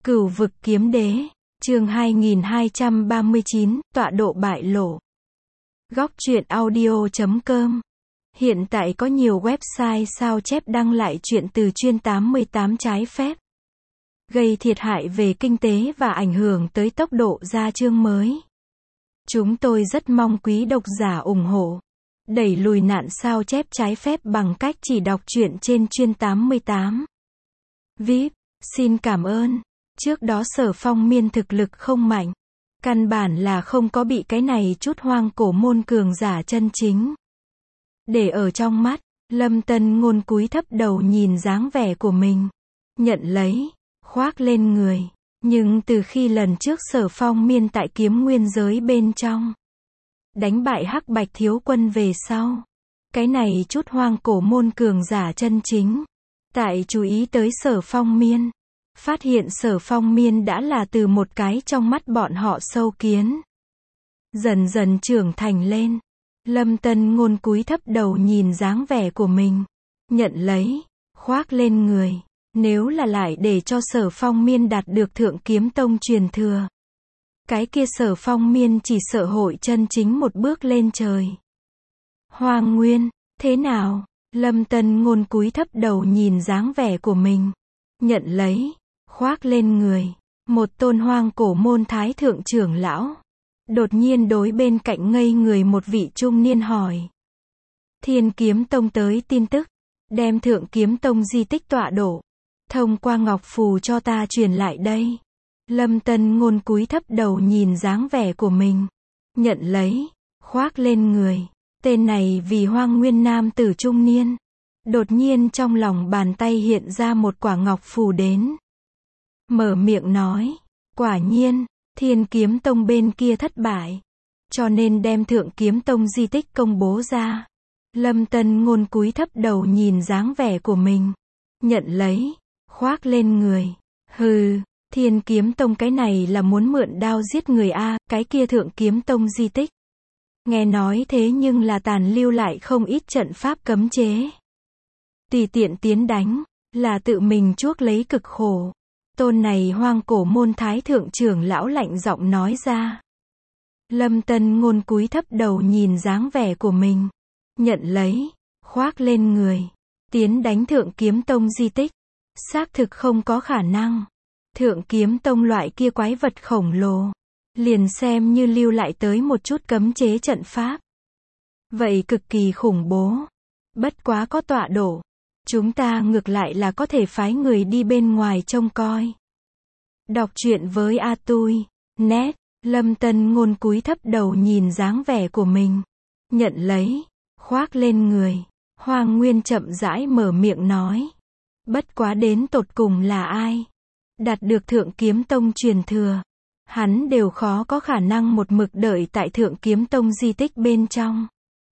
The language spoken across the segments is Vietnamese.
Cửu vực kiếm đế, chương 2239, tọa độ bại lộ. Góc truyện audio.com. Hiện tại có nhiều website sao chép đăng lại chuyện từ chuyên 88 trái phép, gây thiệt hại về kinh tế và ảnh hưởng tới tốc độ ra chương mới. Chúng tôi rất mong quý độc giả ủng hộ, đẩy lùi nạn sao chép trái phép bằng cách chỉ đọc truyện trên chuyên 88. VIP, xin cảm ơn. Trước đó Sở Phong Miên thực lực không mạnh, căn bản là không có bị cái này chút hoang cổ môn cường giả chân chính để ở trong mắt. Lâm Tân Ngôn cúi thấp đầu nhìn dáng vẻ của mình, nhận lấy, khoác lên người. Nhưng từ khi lần trước Sở Phong Miên tại kiếm nguyên giới bên trong đánh bại Hắc Bạch Thiếu Quân về sau, cái này chút hoang cổ môn cường giả chân chính tại chú ý tới Sở Phong Miên, phát hiện Sở Phong Miên đã là từ một cái trong mắt bọn họ sâu kiến dần dần trưởng thành lên. Lâm Tân Ngôn cúi thấp đầu nhìn dáng vẻ của mình, nhận lấy, khoác lên người. Nếu là lại để cho Sở Phong Miên đạt được Thượng Kiếm Tông truyền thừa, cái kia Sở Phong Miên chỉ sợ hội chân chính một bước lên trời. Hoàng Nguyên, thế nào? Lâm Tân Ngôn cúi thấp đầu nhìn dáng vẻ của mình, nhận lấy, khoác lên người. Một tôn hoang cổ môn thái thượng trưởng lão đột nhiên đối bên cạnh ngây người một vị trung niên hỏi. Thiên Kiếm Tông tới tin tức, đem Thượng Kiếm Tông di tích tọa độ thông qua ngọc phù cho ta truyền lại đây. Lâm Tân Ngôn cúi thấp đầu nhìn dáng vẻ của mình, nhận lấy, khoác lên người. Tên này vì Hoang Nguyên nam tử trung niên, đột nhiên trong lòng bàn tay hiện ra một quả ngọc phù đến, mở miệng nói, quả nhiên, Thiên Kiếm Tông bên kia thất bại, cho nên đem Thượng Kiếm Tông di tích công bố ra. Lâm Tân Ngôn cúi thấp đầu nhìn dáng vẻ của mình, nhận lấy, khoác lên người. Hừ, Thiên Kiếm Tông cái này là muốn mượn đao giết người a, cái kia Thượng Kiếm Tông di tích. Nghe nói thế nhưng là tàn lưu lại không ít trận pháp cấm chế. Tùy tiện tiến đánh, là tự mình chuốc lấy cực khổ. Tôn này hoang cổ môn thái thượng trưởng lão lạnh giọng nói ra. Lâm Tân Ngôn cúi thấp đầu nhìn dáng vẻ của mình, nhận lấy, khoác lên người. Tiến đánh Thượng Kiếm Tông di tích, xác thực không có khả năng. Thượng Kiếm Tông loại kia quái vật khổng lồ, liền xem như lưu lại tới một chút cấm chế trận pháp, vậy cực kỳ khủng bố. Bất quá có tọa độ, chúng ta ngược lại là có thể phái người đi bên ngoài trông coi. Đọc truyện với A Tui, net. Lâm Tân Ngôn cúi thấp đầu nhìn dáng vẻ của mình, nhận lấy, khoác lên người. Hoàng Nguyên chậm rãi mở miệng nói. Bất quá đến tột cùng là ai đạt được Thượng Kiếm Tông truyền thừa, hắn đều khó có khả năng một mực đợi tại Thượng Kiếm Tông di tích bên trong.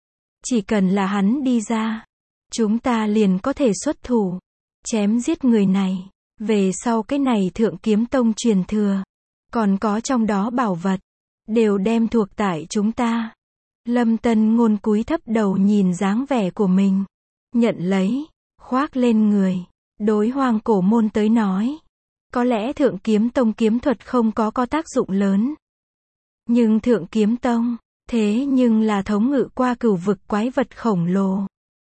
Chỉ cần là hắn đi ra, chúng ta liền có thể xuất thủ, chém giết người này. Về sau cái này Thượng Kiếm Tông truyền thừa, còn có trong đó bảo vật, đều đem thuộc tại chúng ta. Lâm Tân Ngôn cúi thấp đầu nhìn dáng vẻ của mình, nhận lấy, khoác lên người. Đối hoang cổ môn tới nói, có lẽ Thượng Kiếm Tông kiếm thuật không có tác dụng lớn, nhưng Thượng Kiếm Tông, thế nhưng là thống ngự qua cửu vực quái vật khổng lồ.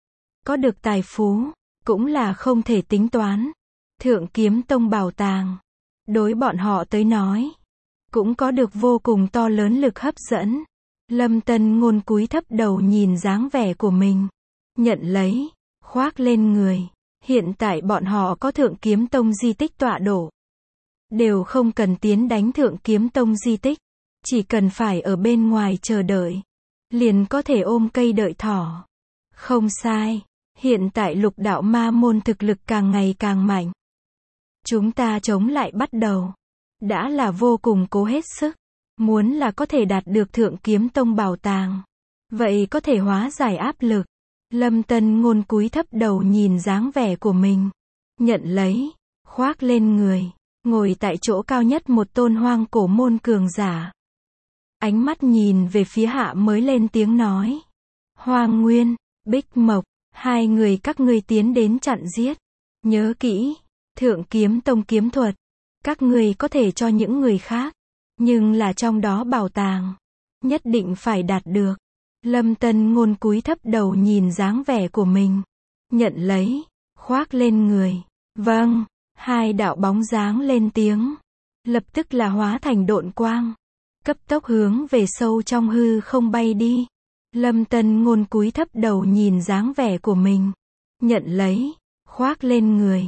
Có được tài phú, cũng là không thể tính toán. Thượng Kiếm Tông bảo tàng, đối bọn họ tới nói, cũng có được vô cùng to lớn lực hấp dẫn. Lâm Tân Ngôn cúi thấp đầu nhìn dáng vẻ của mình, nhận lấy, khoác lên người. Hiện tại bọn họ có Thượng Kiếm Tông di tích tọa độ, đều không cần tiến đánh Thượng Kiếm Tông di tích, chỉ cần phải ở bên ngoài chờ đợi, liền có thể ôm cây đợi thỏ. Không sai, hiện tại Lục Đạo Ma môn thực lực càng ngày càng mạnh. Chúng ta chống lại bắt đầu, đã là vô cùng cố hết sức. Muốn là có thể đạt được Thượng Kiếm Tông bảo tàng, vậy có thể hóa giải áp lực. Lâm Tân Ngôn cúi thấp đầu nhìn dáng vẻ của mình, nhận lấy, khoác lên người. Ngồi tại chỗ cao nhất một tôn hoang cổ môn cường giả, ánh mắt nhìn về phía hạ mới lên tiếng nói. Hoàng Nguyên, Bích Mộc, hai người các ngươi tiến đến chặn giết. Nhớ kỹ, Thượng Kiếm Tông kiếm thuật, Các ngươi có thể cho những người khác, nhưng là trong đó bảo tàng, nhất định phải đạt được. Lâm Tân Ngôn cúi thấp đầu nhìn dáng vẻ của mình. Nhận lấy, khoác lên người. Vâng, hai đạo bóng dáng lên tiếng. Lập tức là hóa thành độn quang. Cấp tốc hướng về sâu trong hư không bay đi. Lâm Tân Ngôn cúi thấp đầu nhìn dáng vẻ của mình. Nhận lấy, khoác lên người.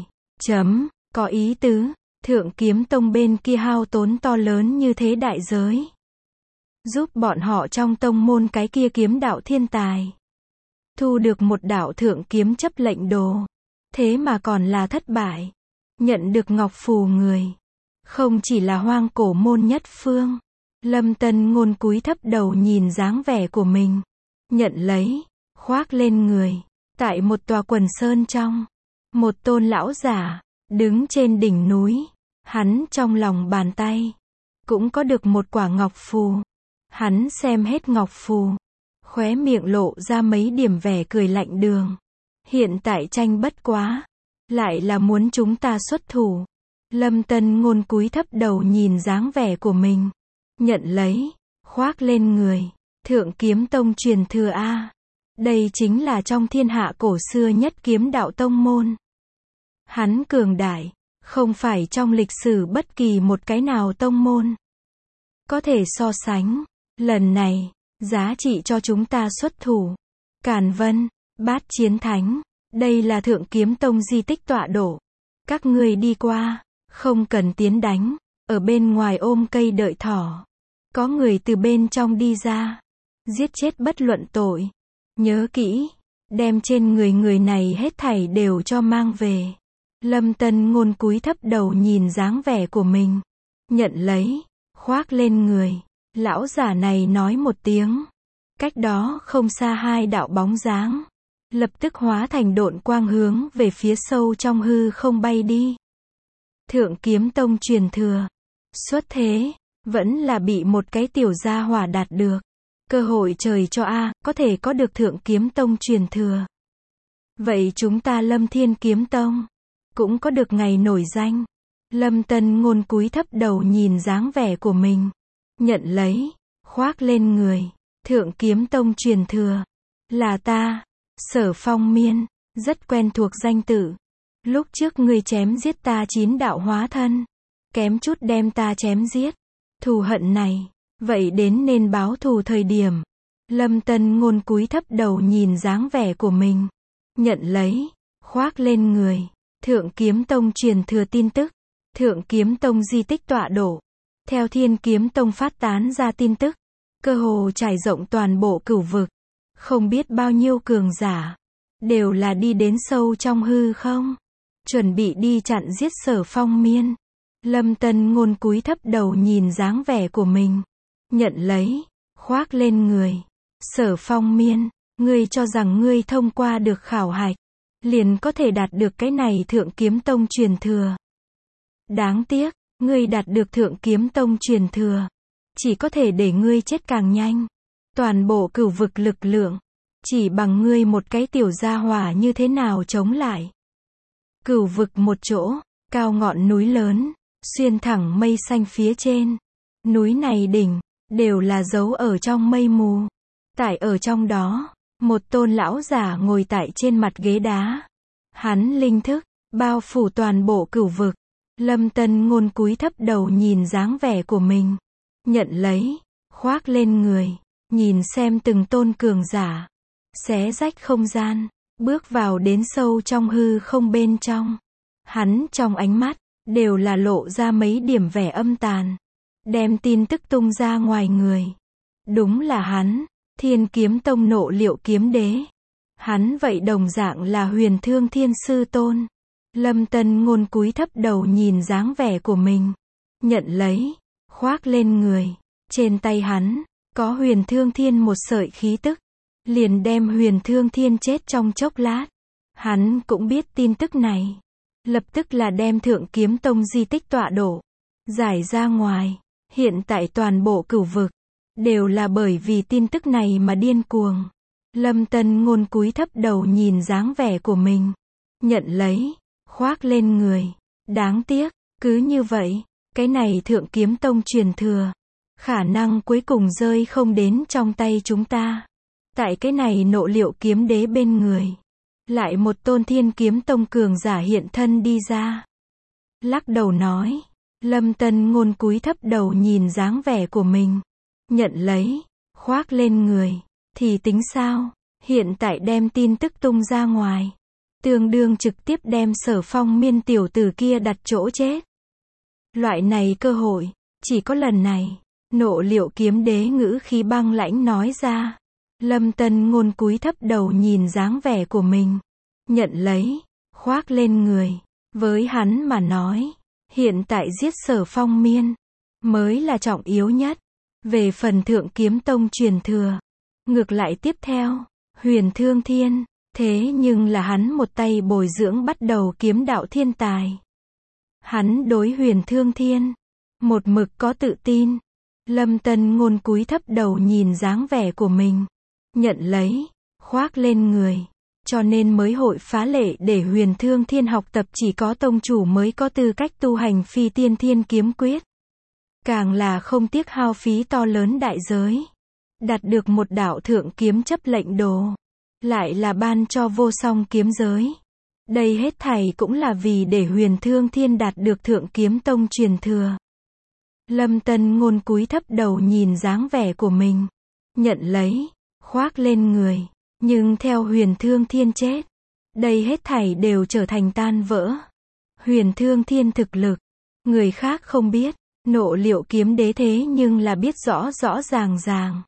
Có ý tứ, Thượng Kiếm Tông bên kia hao tốn to lớn như thế đại giới. Giúp bọn họ trong tông môn cái kia kiếm đạo thiên tài. Thu được một đạo thượng kiếm chấp lệnh đồ. Thế mà còn là thất bại. Nhận được ngọc phù người. Không chỉ là hoang cổ môn nhất phương. Lâm Tân Ngôn cúi thấp đầu nhìn dáng vẻ của mình. Nhận lấy, khoác lên người. Tại một tòa quần sơn trong. Một tôn lão giả, đứng trên đỉnh núi. Hắn trong lòng bàn tay. Cũng có được một quả ngọc phù. Hắn xem hết ngọc phù. Khóe miệng lộ ra mấy điểm vẻ cười lạnh đường. Hiện tại tranh bất quá. Lại là muốn chúng ta xuất thủ. Lâm Tân Ngôn cúi thấp đầu nhìn dáng vẻ của mình. Nhận lấy, khoác lên người. Thượng Kiếm Tông truyền thừa A. Đây chính là trong thiên hạ cổ xưa nhất kiếm đạo tông môn. Hắn cường đại, không phải trong lịch sử bất kỳ một cái nào tông môn có thể so sánh. Lần này, giá trị cho chúng ta xuất thủ. Càn Vân, Bát Chiến Thánh, đây là Thượng Kiếm Tông di tích tọa độ. Các ngươi đi qua, không cần tiến đánh, ở bên ngoài ôm cây đợi thỏ. Có người từ bên trong đi ra, giết chết bất luận tội. Nhớ kỹ, đem trên người này hết thảy đều cho mang về. Lâm Tân Ngôn cúi thấp đầu nhìn dáng vẻ của mình. Nhận lấy, khoác lên người. Lão giả này nói một tiếng. Cách đó không xa hai đạo bóng dáng. Lập tức hóa thành độn quang hướng về phía sâu trong hư không bay đi. Thượng Kiếm Tông truyền thừa. Xuất thế, vẫn là bị một cái tiểu gia hỏa đạt được. Cơ hội trời cho A, có thể có được Thượng Kiếm Tông truyền thừa. Vậy chúng ta Lâm Thiên Kiếm Tông cũng có được ngày nổi danh. Lâm Tân Ngôn cúi thấp đầu nhìn dáng vẻ của mình. Nhận lấy, khoác lên người. Thượng Kiếm Tông truyền thừa. Là ta, Sở Phong Miên, rất quen thuộc danh tự. Lúc trước ngươi chém giết ta 9 đạo hóa thân. Kém chút đem ta chém giết. Thù hận này, vậy đến nên báo thù thời điểm. Lâm Tân Ngôn cúi thấp đầu nhìn dáng vẻ của mình. Nhận lấy, khoác lên người. Thượng Kiếm Tông truyền thừa tin tức. Thượng Kiếm Tông di tích tọa độ. Theo Thiên Kiếm Tông phát tán ra tin tức, cơ hồ trải rộng toàn bộ cửu vực. Không biết bao nhiêu cường giả, đều là đi đến sâu trong hư không. Chuẩn bị đi chặn giết Sở Phong Miên. Lâm Tân Ngôn cúi thấp đầu nhìn dáng vẻ của mình. Nhận lấy, khoác lên người. Sở Phong Miên, ngươi cho rằng ngươi thông qua được khảo hạch, liền có thể đạt được cái này Thượng Kiếm Tông truyền thừa. Đáng tiếc, ngươi đạt được Thượng Kiếm Tông truyền thừa, chỉ có thể để ngươi chết càng nhanh. Toàn bộ cửu vực lực lượng, chỉ bằng ngươi một cái tiểu gia hỏa như thế nào chống lại. Cửu vực một chỗ, cao ngọn núi lớn, xuyên thẳng mây xanh phía trên. Núi này đỉnh, đều là giấu ở trong mây mù. Tại ở trong đó, một tôn lão giả ngồi tại trên mặt ghế đá. Hắn linh thức, bao phủ toàn bộ cửu vực. Lâm Tân Ngôn cúi thấp đầu nhìn dáng vẻ của mình. Nhận lấy, khoác lên người. Nhìn xem từng tôn cường giả. Xé rách không gian, bước vào đến sâu trong hư không bên trong. Hắn trong ánh mắt, đều là lộ ra mấy điểm vẻ âm tàn. Đem tin tức tung ra ngoài người. Đúng là hắn, Thiên Kiếm Tông Nộ Liệu Kiếm Đế. Hắn vậy đồng dạng là Huyền Thương Thiên Sư Tôn. Lâm Tân Ngôn cúi thấp đầu nhìn dáng vẻ của mình. Nhận lấy, khoác lên người. Trên tay hắn, có Huyền Thương Thiên một sợi khí tức. Liền đem Huyền Thương Thiên chết trong chốc lát. Hắn cũng biết tin tức này. Lập tức là đem Thượng Kiếm Tông di tích tọa độ giải ra ngoài. Hiện tại toàn bộ cửu vực, đều là bởi vì tin tức này mà điên cuồng. Lâm Tân Ngôn cúi thấp đầu nhìn dáng vẻ của mình. Nhận lấy, khoác lên người. Đáng tiếc, Cứ như vậy, cái này Thượng Kiếm Tông truyền thừa, khả năng cuối cùng rơi không đến trong tay chúng ta. Tại cái này Nộ Liệu Kiếm Đế bên người, lại một tôn Thiên Kiếm Tông cường giả hiện thân đi ra. Lắc đầu nói, Lâm Tân Ngôn cúi thấp đầu nhìn dáng vẻ của mình, nhận lấy, khoác lên người, thì tính sao? Hiện tại đem tin tức tung ra ngoài, tương đương trực tiếp đem Sở Phong Miên tiểu tử kia đặt chỗ chết. Loại này cơ hội, chỉ có lần này. Nộ Liệu Kiếm Đế ngữ khí băng lãnh nói ra. Lâm Tân Ngôn cúi thấp đầu nhìn dáng vẻ của mình, nhận lấy, khoác lên người. Với hắn mà nói, hiện tại giết Sở Phong Miên mới là trọng yếu nhất. Về phần Thượng Kiếm Tông truyền thừa, ngược lại tiếp theo, Huyền Thương Thiên, thế nhưng là hắn một tay bồi dưỡng bắt đầu kiếm đạo thiên tài. Hắn đối Huyền Thương Thiên một mực có tự tin. Lâm Tân Ngôn cúi thấp đầu nhìn dáng vẻ của mình, nhận lấy, khoác lên người. Cho nên mới hội phá lệ để Huyền Thương Thiên học tập chỉ có tông chủ mới có tư cách tu hành Phi Tiên Thiên Kiếm Quyết. Càng là không tiếc hao phí to lớn đại giới, đạt được một đạo thượng kiếm chấp lệnh đồ, lại là ban cho vô song kiếm giới. Đây hết thảy cũng là vì để Huyền Thương Thiên đạt được Thượng Kiếm Tông truyền thừa. Lâm Tân Ngôn cúi thấp đầu nhìn dáng vẻ của mình, nhận lấy, khoác lên người. Nhưng theo Huyền Thương Thiên chết, đây hết thảy đều trở thành tan vỡ. Huyền Thương Thiên thực lực, người khác không biết, Nộ Liệu Kiếm Đế thế nhưng là biết rõ rõ ràng ràng.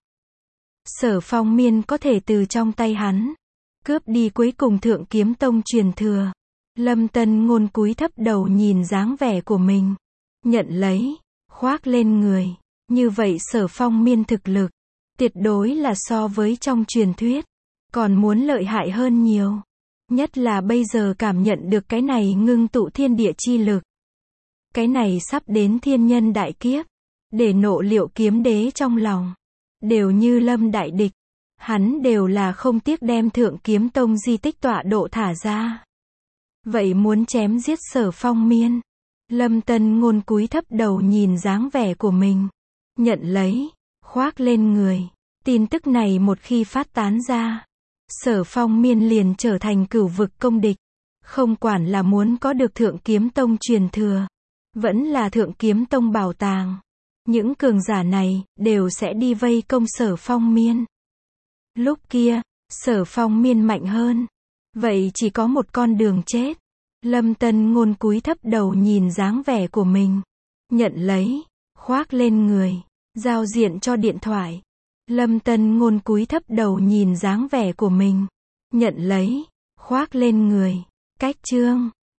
Sở Phong Miên có thể từ trong tay hắn cướp đi cuối cùng Thượng Kiếm Tông truyền thừa. Lâm Tân Ngôn cúi thấp đầu nhìn dáng vẻ của mình, nhận lấy, khoác lên người. Như vậy Sở Phong Miên thực lực, tuyệt đối là so với trong truyền thuyết, còn muốn lợi hại hơn nhiều. Nhất là bây giờ cảm nhận được cái này ngưng tụ thiên địa chi lực. Cái này sắp đến thiên nhân đại kiếp, để Nộ Liệu Kiếm Đế trong lòng đều như lâm đại địch. Hắn đều là không tiếc đem Thượng Kiếm Tông di tích tọa độ thả ra. Vậy muốn chém giết Sở Phong Miên. Lâm Tân Ngôn cúi thấp đầu nhìn dáng vẻ của mình, nhận lấy, khoác lên người. Tin tức này một khi phát tán ra, Sở Phong Miên liền trở thành cửu vực công địch. Không quản là muốn có được Thượng Kiếm Tông truyền thừa, vẫn là Thượng Kiếm Tông bảo tàng, những cường giả này đều sẽ đi vây công Sở Phong Miên. Lúc kia, Sở Phong Miên mạnh hơn, vậy chỉ có một con đường chết. Lâm Tân Ngôn cúi thấp đầu nhìn dáng vẻ của mình, nhận lấy, khoác lên người, giao diện cho điện thoại. Lâm Tân Ngôn cúi thấp đầu nhìn dáng vẻ của mình, nhận lấy, khoác lên người. Cách chương